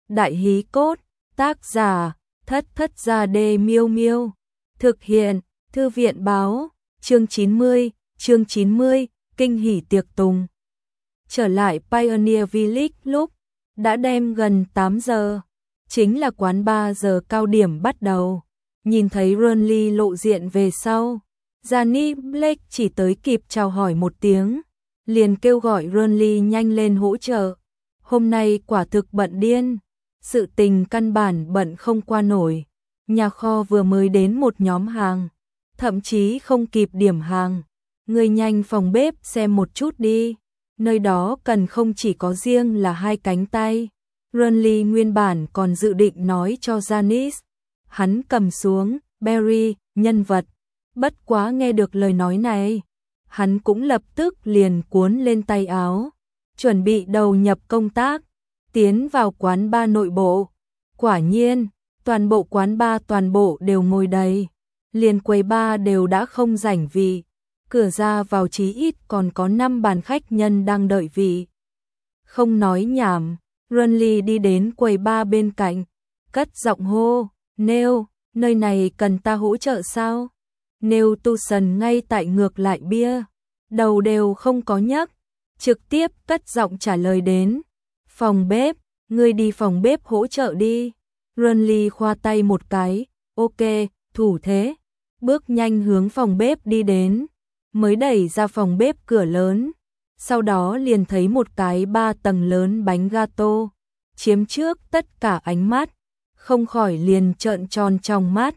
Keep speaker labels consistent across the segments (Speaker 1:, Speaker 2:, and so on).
Speaker 1: Đại hí cốt, tác giả, Thất Thất Gia Đê Miêu Miêu. Thực hiện, Thư viện báo, chương 90, kinh hỉ tiệc tùng. Trở lại Pioneer Village lúc đã đêm gần 8 giờ, chính là quán 3 giờ cao điểm bắt đầu. Nhìn thấy Ronly lộ diện về sau, Janet Blake chỉ tới kịp chào hỏi một tiếng, liền kêu gọi Ronly nhanh lên hỗ trợ. Hôm nay quả thực bận điên, sự tình căn bản bận không qua nổi. Nhà kho vừa mới đến một nhóm hàng, thậm chí không kịp điểm hàng. Người nhanh phòng bếp xem một chút đi, nơi đó cần không chỉ có riêng là 2 cánh tay. Ronly nguyên bản còn dự định nói cho Janice, hắn cầm xuống, Barry, nhân vật. Bất quá nghe được lời nói này, hắn cũng lập tức liền cuốn lên tay áo, chuẩn bị đầu nhập công tác, tiến vào quán bar nội bộ. Quả nhiên, toàn bộ quán bar toàn bộ đều ngồi đầy, liền quầy bar đều đã không rảnh vị, cửa ra vào chí ít còn có 5 bàn khách nhân đang đợi vị. Không nói nhảm, Ronly đi đến quầy bar bên cạnh, cất giọng hô, Neil, nơi này cần ta hỗ trợ sao? Neil Tucson ngay tại ngược lại bia, đầu đều không có nhấc, trực tiếp cất giọng trả lời đến, phòng bếp, ngươi đi phòng bếp hỗ trợ đi. Ronly khoa tay một cái, ok, thủ thế, bước nhanh hướng phòng bếp đi đến, mới đẩy ra phòng bếp cửa lớn, sau đó liền thấy một cái 3 tầng lớn bánh gato, chiếm trước tất cả ánh mắt, không khỏi liền trợn tròn trong mắt.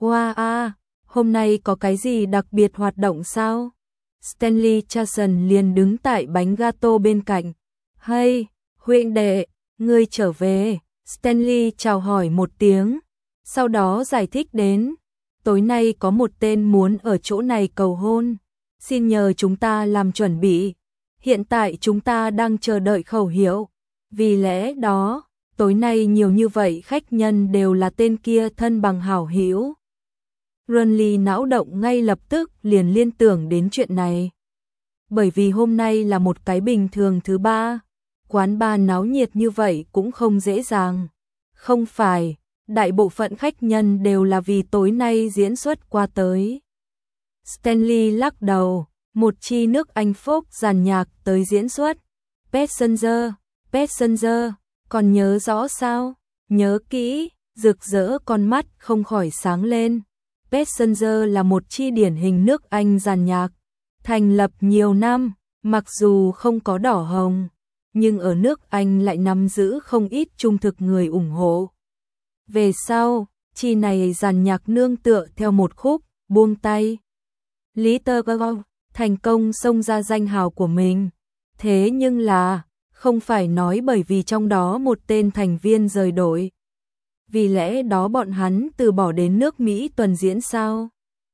Speaker 1: Wow, hôm nay có cái gì đặc biệt hoạt động sao? Stanley Charson liền đứng tại bánh gato bên cạnh. Hey, huynh đệ, ngươi trở về. Stanley chào hỏi một tiếng, sau đó giải thích đến, tối nay có một tên muốn ở chỗ này cầu hôn, xin nhờ chúng ta làm chuẩn bị. Hiện tại chúng ta đang chờ đợi khẩu hiệu, vì lẽ đó, tối nay nhiều như vậy khách nhân đều là tên kia thân bằng hảo hữu. Ronly não động ngay lập tức liền liên tưởng đến chuyện này. Bởi vì hôm nay là một cái bình thường thứ ba, quán bar náo nhiệt như vậy cũng không dễ dàng. Không phải, đại bộ phận khách nhân đều là vì tối nay diễn xuất qua tới. Stanley lắc đầu, một chi nước Anh folk dàn nhạc tới diễn xuất. Passenger, còn nhớ rõ sao? Nhớ kỹ, rực rỡ con mắt không khỏi sáng lên. Passenger là một chi điển hình nước Anh dàn nhạc, thành lập nhiều năm, mặc dù không có đỏ hồng, nhưng ở nước Anh lại nắm giữ không ít trung thực người ủng hộ. Về sau, chi này dàn nhạc nương tựa theo một khúc, buông tay. Little Girl thành công xông ra danh hào của mình. Thế nhưng là, không phải nói bởi vì trong đó một tên thành viên rời đội. Vì lẽ đó bọn hắn từ bỏ đến nước Mỹ tuần diễn sao?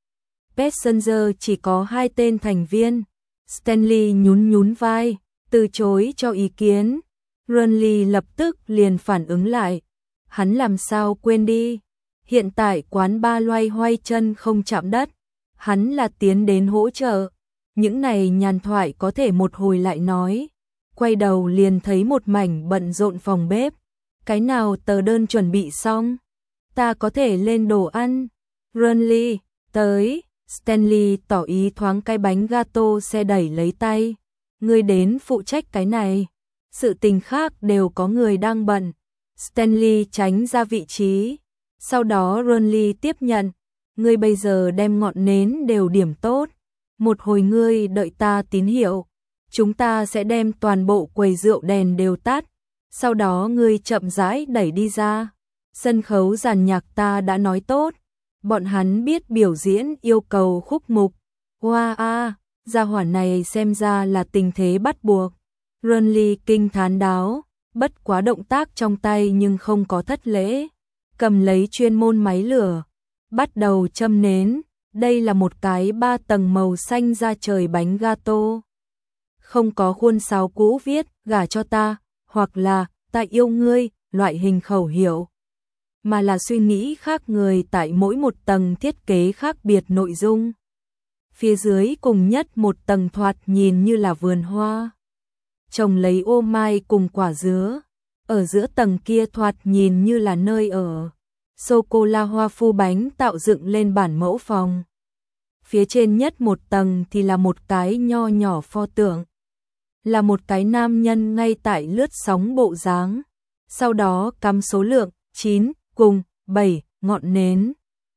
Speaker 1: Passenger chỉ có 2 tên thành viên. Stanley nhún vai, từ chối cho ý kiến. Ronly lập tức liền phản ứng lại. Hắn làm sao quên đi? Hiện tại quán bar loay hoay chân không chạm đất. Hắn là tiến đến hỗ trợ. Những này nhàn thoại có thể một hồi lại nói. Quay đầu liền thấy một mảnh bận rộn phòng bếp. Cái nào tờ đơn chuẩn bị xong? Ta có thể lên đồ ăn. Ronly, tới. Stanley tỏ ý thoáng cái bánh gato xe đẩy lấy tay. Ngươi đến phụ trách cái này. Sự tình khác đều có người đang bận. Stanley tránh ra vị trí. Sau đó Ronly tiếp nhận. Ngươi bây giờ đem ngọn nến đều điểm tốt. Một hồi ngươi đợi ta tín hiệu. Chúng ta sẽ đem toàn bộ quầy rượu đèn đều tắt. Sau đó ngươi chậm rãi đẩy đi ra. Sân khấu dàn nhạc ta đã nói tốt. Bọn hắn biết biểu diễn yêu cầu khúc mục. Wow, gia hỏa này xem ra là tình thế bắt buộc. Ronly kinh thán đáo, bất quá động tác trong tay nhưng không có thất lễ. Cầm lấy chuyên môn máy lửa, bắt đầu châm nến. Đây là một cái 3 tầng màu xanh da trời bánh gato. Không có khuôn sáo cũ viết gả cho ta, hoặc là ta yêu ngươi, loại hình khẩu hiệu. Mà là suy nghĩ khác người tại mỗi một tầng thiết kế khác biệt nội dung. Phía dưới cùng nhất một tầng thoạt nhìn như là vườn hoa. Trồng lấy ô mai cùng quả dứa. Ở giữa tầng kia thoạt nhìn như là nơi ở. Sô-cô-la hoa phu bánh tạo dựng lên bản mẫu phòng. Phía trên nhất một tầng thì là một cái nho nhỏ pho tượng. Là một cái nam nhân ngay tại lướt sóng bộ dáng. Sau đó cắm số lượng 9 cùng 7 ngọn nến.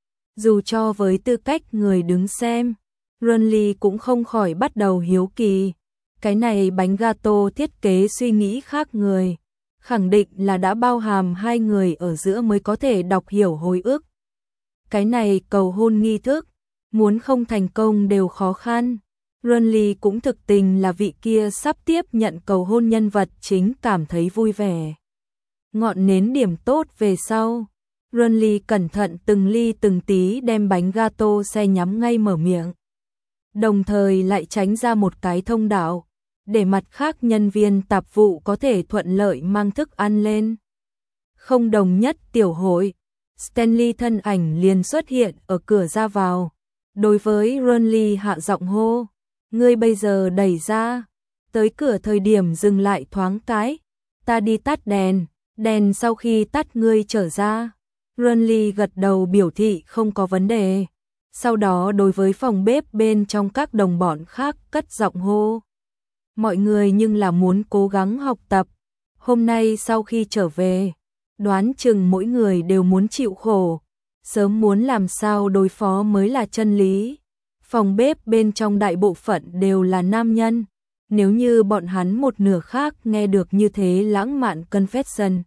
Speaker 1: Dù cho với tư cách người đứng xem, Runly cũng không khỏi bắt đầu hiếu kỳ. Cái này bánh gato thiết kế suy nghĩ khác người. Khẳng định là đã bao hàm hai người ở giữa mới có thể đọc hiểu hồi ức. Cái này cầu hôn nghi thức, muốn không thành công đều khó khăn. Runly cũng thực tình là vị kia sắp tiếp nhận cầu hôn nhân vật chính cảm thấy vui vẻ. Ngọn nến điểm tốt về sau. Runly cẩn thận từng ly từng tí đem bánh gato xe nhắm ngay mở miệng. Đồng thời lại tránh ra một cái thông đạo, để mặt khác nhân viên tạp vụ có thể thuận lợi mang thức ăn lên. Không đồng nhất tiểu hội, Stanley thân ảnh liền xuất hiện ở cửa ra vào. Đối với Runly hạ giọng hô, ngươi bây giờ đẩy ra. Tới cửa thời điểm dừng lại thoáng cái, ta đi tắt đèn, đèn sau khi tắt ngươi trở ra. Runly gật đầu biểu thị không có vấn đề. Sau đó đối với phòng bếp bên trong các đồng bọn khác cất giọng hô. Mọi người nhưng là muốn cố gắng học tập. Hôm nay sau khi trở về, đoán chừng mỗi người đều muốn chịu khổ. Sớm muốn làm sao đối phó mới là chân lý. Phòng bếp bên trong đại bộ phận đều là nam nhân. Nếu như bọn hắn một nửa khác nghe được như thế lãng mạn confession,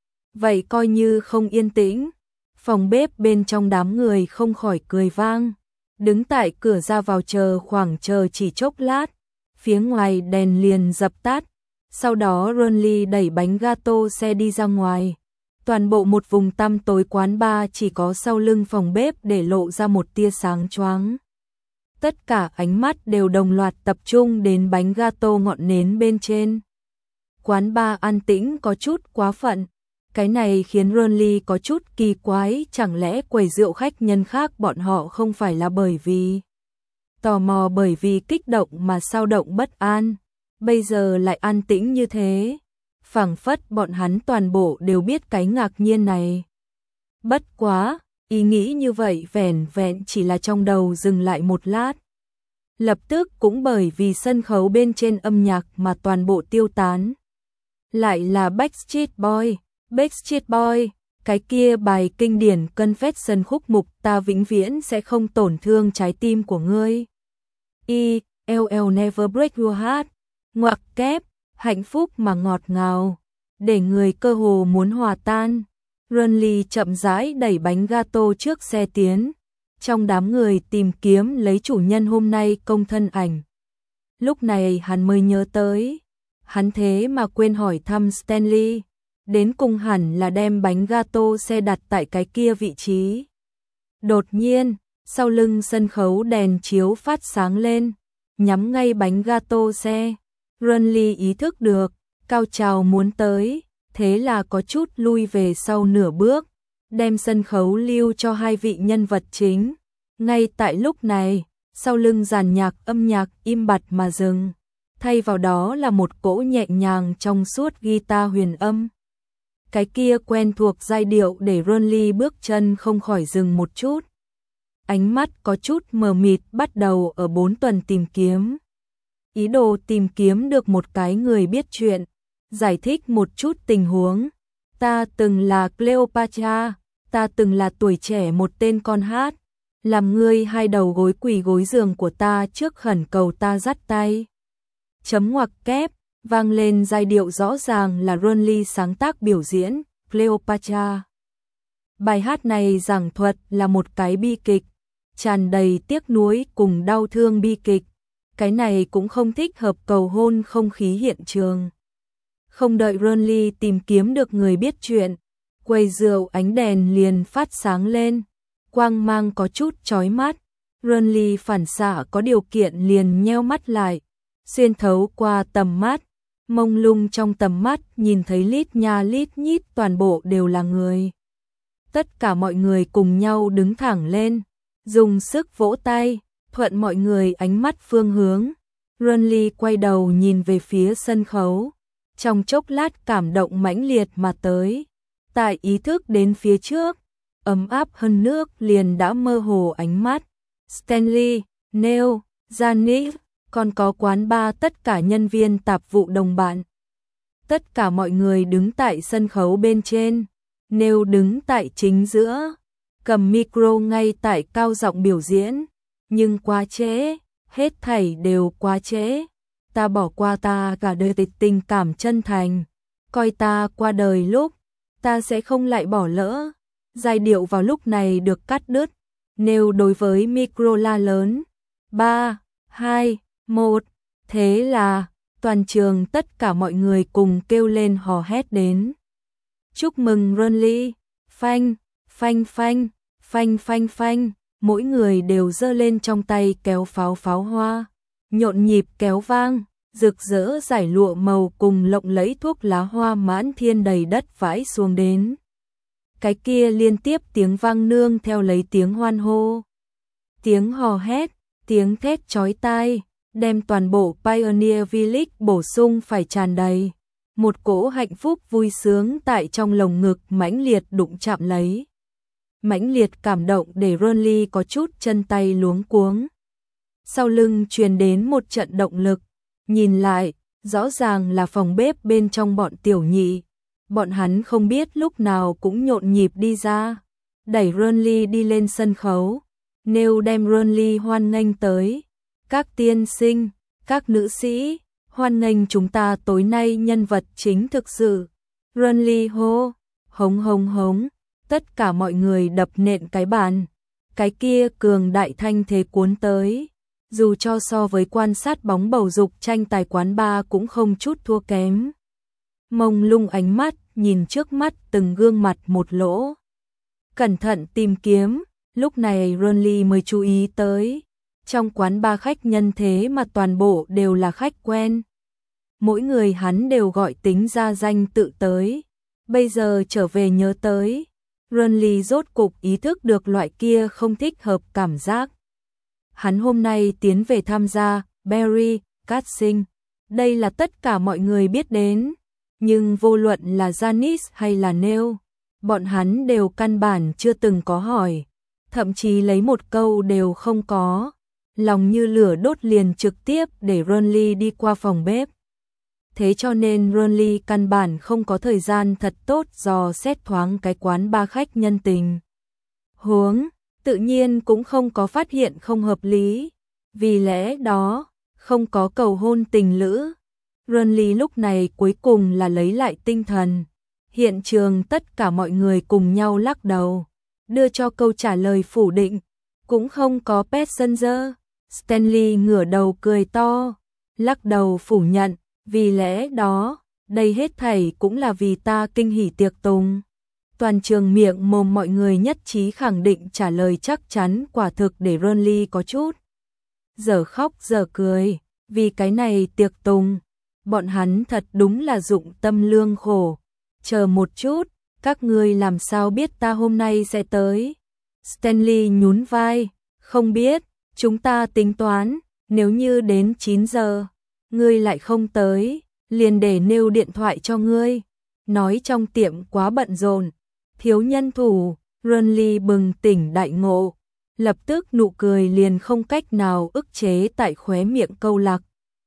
Speaker 1: vậy coi như không yên tĩnh. Phòng bếp bên trong đám người không khỏi cười vang. Đứng tại cửa ra vào chờ chỉ chốc lát. Phía ngoài đèn liền dập tắt. Sau đó Runly đẩy bánh gato xe đi ra ngoài. Toàn bộ một vùng tăm tối quán bar chỉ có sau lưng phòng bếp để lộ ra một tia sáng choáng. Tất cả ánh mắt đều đồng loạt tập trung đến bánh gato ngọn nến bên trên. Quán bar an tĩnh có chút quá phận. Cái này khiến Runly có chút kỳ quái, chẳng lẽ quầy rượu khách nhân khác bọn họ không phải là bởi vì tò mò, bởi vì kích động mà sao động bất an, bây giờ lại an tĩnh như thế. Phảng phất bọn hắn toàn bộ đều biết cái ngạc nhiên này. Bất quá, ý nghĩ như vậy vẻn vẹn chỉ là trong đầu dừng lại một lát. Lập tức cũng bởi vì sân khấu bên trên âm nhạc mà toàn bộ tiêu tán. Lại là Backstreet Boy. Backstreet Boy, cái kia bài kinh điển Confession khúc mục ta vĩnh viễn sẽ không tổn thương trái tim của ngươi. I'll never break your heart. Ngoặc kép, hạnh phúc mà ngọt ngào, để người cơ hồ muốn hòa tan. Runly chậm rãi đẩy bánh gato trước xe tiến. Trong đám người tìm kiếm lấy chủ nhân hôm nay công thân ảnh. Lúc này hắn mới nhớ tới. Hắn thế mà quên hỏi thăm Stanley. Đến cùng hẳn là đem bánh gato xe đặt tại cái kia vị trí. Đột nhiên, sau lưng sân khấu đèn chiếu phát sáng lên, nhắm ngay bánh gato xe. Runly ý thức được, cao trào muốn tới, thế là có chút lui về sau nửa bước, đem sân khấu lưu cho hai vị nhân vật chính. Ngay tại lúc này, sau lưng dàn nhạc âm nhạc im bặt mà dừng, thay vào đó là một cỗ nhẹ nhàng trong suốt guitar huyền âm. Cái kia quen thuộc giai điệu để Runly bước chân không khỏi dừng một chút. Ánh mắt có chút mờ mịt bắt đầu ở 4 tuần tìm kiếm. Ý đồ tìm kiếm được một cái người biết chuyện, giải thích một chút tình huống. Ta từng là Cleopatra, ta từng là tuổi trẻ một tên con hát, làm ngươi hai đầu gối quỳ gối giường của ta trước khẩn cầu ta dắt tay. Chấm ngoặc kép, vang lên giai điệu rõ ràng là Runly sáng tác biểu diễn, Cleopatra. Bài hát này giảng thuật là một cái bi kịch, tràn đầy tiếc nuối cùng đau thương bi kịch. Cái này cũng không thích hợp cầu hôn không khí hiện trường. Không đợi Runly tìm kiếm được người biết chuyện, quầy rượu ánh đèn liền phát sáng lên, quang mang có chút chói mắt. Runly phản xạ có điều kiện liền nheo mắt lại, xuyên thấu qua tầm mắt, mông lung trong tầm mắt nhìn thấy lít nha lít nhít toàn bộ đều là người. Tất cả mọi người cùng nhau đứng thẳng lên, dùng sức vỗ tay, thuận mọi người ánh mắt phương hướng. Runly quay đầu nhìn về phía sân khấu. trong chốc lát cảm động mãnh liệt mà tới. Tại ý thức đến phía trước, ấm áp hơn nước liền đã mơ hồ ánh mắt. Stanley, Neil, Janis, còn có quán bar tất cả nhân viên tạp vụ đồng bạn. Tất cả mọi người đứng tại sân khấu bên trên, Neil đứng tại chính giữa, cầm micro ngay tại cao giọng biểu diễn, nhưng quá trễ, hết thảy đều quá trễ. Ta bỏ qua ta cả đời tình cảm chân thành, coi ta qua đời lúc, ta sẽ không lại bỏ lỡ. Giai điệu vào lúc này được cắt đứt, Neil đối với micro la lớn, 3, 2, 1, thế là toàn trường tất cả mọi người cùng kêu lên hò hét đến. Chúc mừng Ronly, phanh, phanh phanh, phanh phanh phanh, mỗi người đều giơ lên trong tay kéo pháo hoa, nhộn nhịp kéo vang, rực rỡ giải lụa màu cùng lộng lẫy thuốc lá hoa mãn thiên đầy đất vãi xuống đến. Cái kia liên tiếp tiếng vang nương theo lấy tiếng hoan hô, tiếng hò hét, tiếng thét chói tai, đem toàn bộ Pioneer Village bổ sung phải tràn đầy. Một cỗ hạnh phúc vui sướng tại trong lồng ngực mãnh liệt đụng chạm lấy. Mãnh liệt cảm động để Ronly có chút chân tay luống cuống. Sau lưng truyền đến một trận động lực, nhìn lại, rõ ràng là phòng bếp bên trong bọn tiểu nhị. Bọn hắn không biết lúc nào cũng nhộn nhịp đi ra, đẩy Ronly đi lên sân khấu. Neil đem Ronly hoan nghênh tới. Các tiên sinh, các nữ sĩ, hoan nghênh chúng ta tối nay nhân vật chính thực sự. Ronly hô, hống hống hống, tất cả mọi người đập nện cái bàn. Cái kia cường đại thanh thế cuốn tới, dù cho so với quan sát bóng bầu dục tranh tài quán bar cũng không chút thua kém. Mông lung ánh mắt, nhìn trước mắt từng gương mặt một lỗ. Cẩn thận tìm kiếm, lúc này Ronly mới chú ý tới. Trong quán bar khách nhân thế mà toàn bộ đều là khách quen. Mỗi người hắn đều gọi tính ra danh tự tới. Bây giờ trở về nhớ tới, Ronly rốt cục ý thức được loại kia không thích hợp cảm giác. Hắn hôm nay tiến về tham gia Barry Casting, đây là tất cả mọi người biết đến. Nhưng vô luận là Janis hay là Neil, bọn hắn đều căn bản chưa từng có hỏi. Thậm chí lấy một câu đều không có. Lòng như lửa đốt liền trực tiếp để Ronly đi qua phòng bếp. Thế cho nên Ronly căn bản không có thời gian thật tốt dò xét thoáng cái quán bar khách nhân tình huống, tự nhiên cũng không có phát hiện không hợp lý. Vì lẽ đó, không có cầu hôn tình lữ. Ronly lúc này cuối cùng là lấy lại tinh thần. Hiện trường tất cả mọi người cùng nhau lắc đầu, đưa cho câu trả lời phủ định. Cũng không có passenger. Stanley ngửa đầu cười to, lắc đầu phủ nhận, vì lẽ đó, đây hết thảy cũng là vì ta kinh hỉ tiệc tùng. Toàn trường miệng mồm mọi người nhất trí khẳng định trả lời chắc chắn, quả thực để Ronly có chút giờ khóc giờ cười, vì cái này tiệc tùng, bọn hắn thật đúng là dụng tâm lương khổ. Chờ một chút, các ngươi làm sao biết ta hôm nay sẽ tới? Stanley nhún vai, không biết. Chúng ta tính toán, nếu như đến 9 giờ, ngươi lại không tới, liền để Neil điện thoại cho ngươi. Nói trong tiệm quá bận rộn, thiếu nhân thủ. Ronly bừng tỉnh đại ngộ, lập tức nụ cười liền không cách nào ức chế tại khóe miệng câu lạc.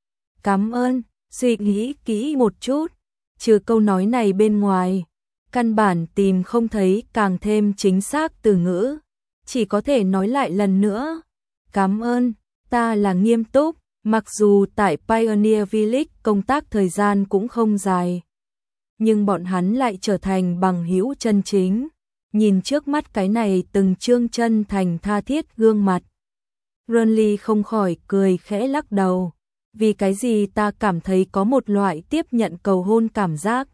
Speaker 1: Cảm ơn, suy nghĩ kỹ một chút, trừ câu nói này bên ngoài, căn bản tìm không thấy càng thêm chính xác từ ngữ, chỉ có thể nói lại lần nữa. Cảm ơn, ta là nghiêm túc, mặc dù tại Pioneer Village công tác thời gian cũng không dài. Nhưng bọn hắn lại trở thành bằng hữu chân chính. Nhìn trước mắt cái này từng trương chân thành tha thiết gương mặt. Ronly không khỏi cười khẽ lắc đầu. Vì cái gì ta cảm thấy có một loại tiếp nhận cầu hôn cảm giác.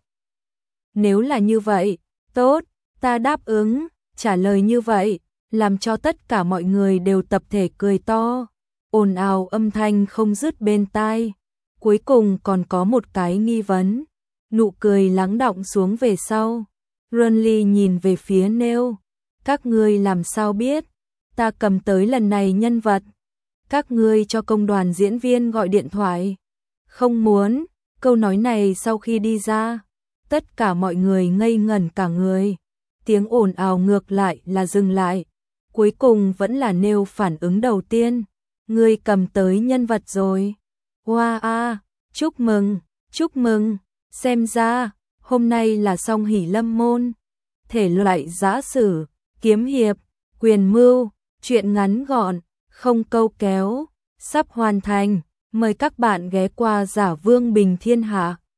Speaker 1: Nếu là như vậy, tốt, ta đáp ứng, trả lời như vậy. Làm cho tất cả mọi người đều tập thể cười to, ồn ào âm thanh không dứt bên tai. Cuối cùng còn có một cái nghi vấn, nụ cười lắng đọng xuống về sau. Ronly nhìn về phía Neil, các ngươi làm sao biết, ta cầm tới lần này nhân vật. Các ngươi cho công đoàn diễn viên gọi điện thoại. Không muốn, Câu nói này sau khi đi ra, tất cả mọi người ngây ngẩn cả người. Tiếng ồn ào ngược lại là dừng lại. Cuối cùng vẫn là nêu phản ứng đầu tiên. Ngươi cầm tới nhân vật rồi. Wow a, chúc mừng, chúc mừng. Xem ra, hôm nay là song hỷ lâm môn. Thể loại giã sử, kiếm hiệp, quyền mưu, truyện ngắn gọn, không câu kéo, sắp hoàn thành. Mời các bạn ghé qua Giả Vương Bình Thiên Hạ.